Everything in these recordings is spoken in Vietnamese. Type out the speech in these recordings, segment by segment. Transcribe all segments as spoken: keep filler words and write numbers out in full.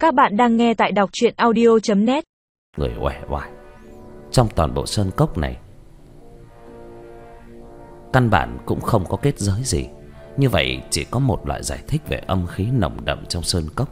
Các bạn đang nghe tại đọc truyện audio chấm net. Người uể oải trong toàn bộ sơn cốc này, căn bản cũng không có kết giới gì. Như vậy chỉ có một loại giải thích về âm khí nồng đậm trong sơn cốc.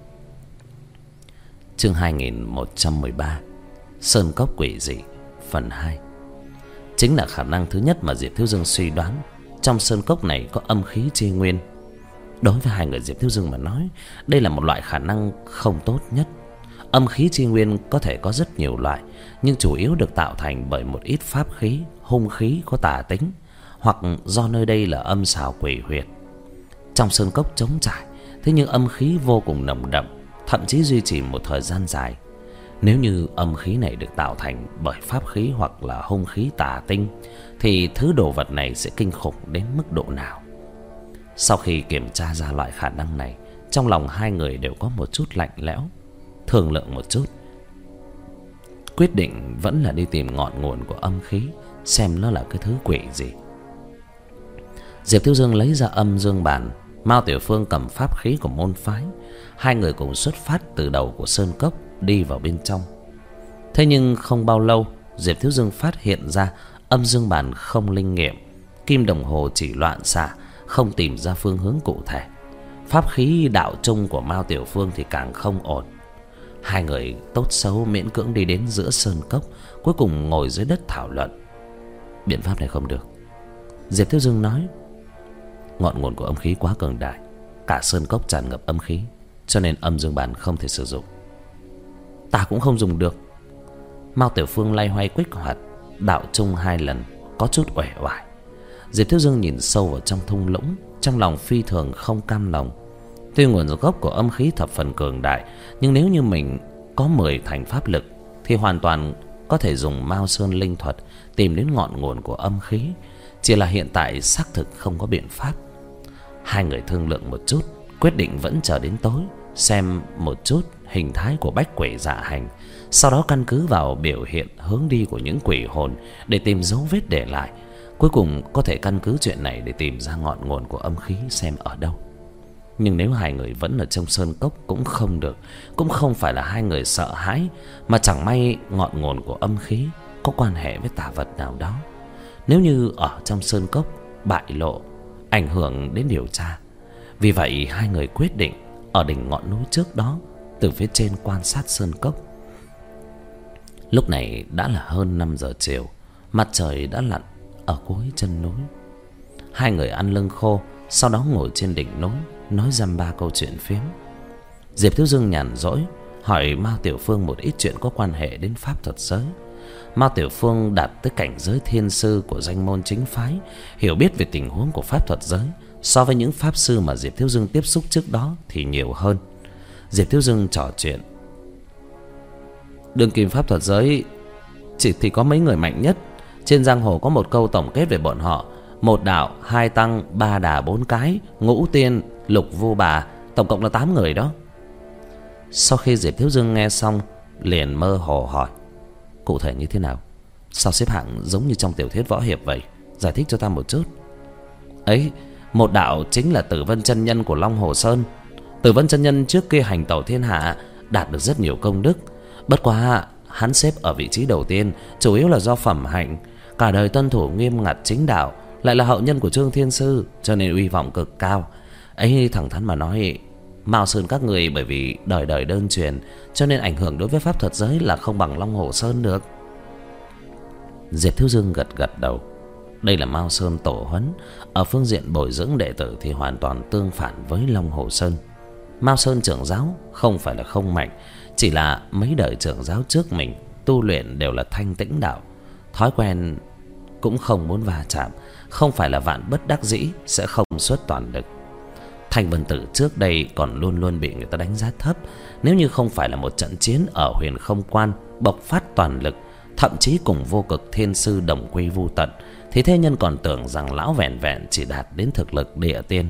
Chương hai nghìn một trăm mười ba, Sơn cốc quỷ dị phần hai. Chính là khả năng thứ nhất mà Diệp Thiếu Dương suy đoán trong sơn cốc này có âm khí chi nguyên. Đối với hai người Diệp Thiếu Dương mà nói, đây là một loại khả năng không tốt nhất. Âm khí chi nguyên có thể có rất nhiều loại, nhưng chủ yếu được tạo thành bởi một ít pháp khí, hung khí có tà tính, hoặc do nơi đây là âm xào quỷ huyệt. Trong sơn cốc trống trải, thế nhưng âm khí vô cùng nồng đậm, thậm chí duy trì một thời gian dài. Nếu như âm khí này được tạo thành bởi pháp khí hoặc là hung khí tà tinh, thì thứ đồ vật này sẽ kinh khủng đến mức độ nào? Sau khi kiểm tra ra loại khả năng này, trong lòng hai người đều có một chút lạnh lẽo. Thương lượng một chút, quyết định vẫn là đi tìm ngọn nguồn của âm khí, xem nó là cái thứ quỷ gì. Diệp Thiếu Dương lấy ra âm dương bàn, Mao Tiểu Phương cầm pháp khí của môn phái. Hai người cùng xuất phát từ đầu của sơn cốc đi vào bên trong. Thế nhưng không bao lâu, Diệp Thiếu Dương phát hiện ra âm dương bàn không linh nghiệm, kim đồng hồ chỉ loạn xạ, không tìm ra phương hướng cụ thể. Pháp khí đạo chung của Mao Tiểu Phương thì càng không ổn. Hai người tốt xấu miễn cưỡng đi đến giữa sơn cốc, cuối cùng ngồi dưới đất thảo luận. Biện pháp này không được, Diệp Thiếu Dương nói. Ngọn nguồn của âm khí quá cường đại, cả sơn cốc tràn ngập âm khí, cho nên âm dương bàn không thể sử dụng. Ta cũng không dùng được. Mao Tiểu Phương lay hoay quích hoạt đạo chung hai lần, có chút uể oải. Diệp Thiếu Dương nhìn sâu vào trong thung lũng, trong lòng phi thường không cam lòng. Tuy nguồn gốc của âm khí thập phần cường đại, nhưng nếu như mình có mười thành pháp lực thì hoàn toàn có thể dùng Mao Sơn linh thuật tìm đến ngọn nguồn của âm khí. Chỉ là hiện tại xác thực không có biện pháp. Hai người thương lượng một chút, quyết định vẫn chờ đến tối, xem một chút hình thái của bách quỷ dạ hành, sau đó căn cứ vào biểu hiện hướng đi của những quỷ hồn để tìm dấu vết để lại. Cuối cùng có thể căn cứ chuyện này để tìm ra ngọn nguồn của âm khí xem ở đâu. Nhưng nếu hai người vẫn ở trong sơn cốc cũng không được. Cũng không phải là hai người sợ hãi, mà chẳng may ngọn nguồn của âm khí có quan hệ với tà vật nào đó. Nếu như ở trong sơn cốc bại lộ, ảnh hưởng đến điều tra. Vì vậy hai người quyết định ở đỉnh ngọn núi trước đó, từ phía trên quan sát sơn cốc. Lúc này đã là hơn năm giờ chiều, mặt trời đã lặn ở cuối chân núi. Hai người ăn lưng khô, sau đó ngồi trên đỉnh núi nói dăm ba câu chuyện phiếm. Diệp Thiếu Dương nhàn rỗi hỏi Mao Tiểu Phương một ít chuyện có quan hệ đến pháp thuật giới. Mao Tiểu Phương đạt tới cảnh giới thiên sư của danh môn chính phái, hiểu biết về tình huống của pháp thuật giới so với những pháp sư mà Diệp Thiếu Dương tiếp xúc trước đó thì nhiều hơn. Diệp Thiếu Dương trò chuyện. Đương kim pháp thuật giới chỉ thì có mấy người mạnh nhất. Trên giang hồ có một câu tổng kết về bọn họ: một đạo, hai tăng, ba đà, bốn cái, ngũ tiên, lục vu bà, tổng cộng là tám người đó. Sau khi Diệp Thiếu Dương nghe xong, liền mơ hồ hỏi: cụ thể như thế nào? Sao xếp hạng giống như trong tiểu thuyết võ hiệp vậy? Giải thích cho ta một chút. Ấy, một đạo chính là Tử Vân chân nhân của Long Hồ Sơn. Tử Vân chân nhân trước kia hành tẩu thiên hạ, đạt được rất nhiều công đức. Bất quá hắn xếp ở vị trí đầu tiên chủ yếu là do phẩm hạnh, cả đời tuân thủ nghiêm ngặt chính đạo, lại là hậu nhân của Trương Thiên Sư, cho nên uy vọng cực cao. Ấy, thẳng thắn mà nói, Mao Sơn các người bởi vì đời đời đơn truyền, cho nên ảnh hưởng đối với pháp thuật giới là không bằng Long Hồ Sơn được. Diệp Thiếu Dương gật gật đầu. Đây là Mao Sơn tổ huấn, ở phương diện bồi dưỡng đệ tử thì hoàn toàn tương phản với Long Hồ Sơn. Mao Sơn trưởng giáo không phải là không mạnh, chỉ là mấy đời trưởng giáo trước mình tu luyện đều là thanh tĩnh đạo, thói quen cũng không muốn va chạm, không phải là vạn bất đắc dĩ sẽ không xuất toàn lực. Thanh Vân Tử trước đây còn luôn luôn bị người ta đánh giá thấp. Nếu như không phải là một trận chiến ở Huyền Không Quan bộc phát toàn lực, thậm chí cùng vô cực thiên sư đồng quy vu tận, thì thế nhân còn tưởng rằng lão vẹn vẹn chỉ đạt đến thực lực địa tiên.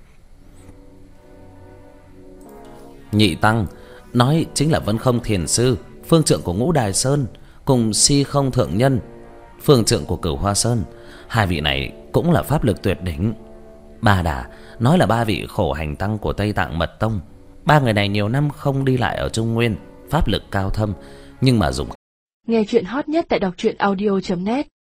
Nhị tăng nói chính là Vân Không thiền sư, phương trượng của Ngũ Đài Sơn, cùng Si Không thượng nhân, phương trượng của Cửu Hoa Sơn. Hai vị này cũng là pháp lực tuyệt đỉnh. Ba Đà nói là ba vị khổ hành tăng của Tây Tạng Mật Tông, Ba người này nhiều năm không đi lại ở Trung Nguyên, pháp lực cao thâm, nhưng mà dùng. Nghe chuyện hot nhất tại đọc truyện audio chấm net.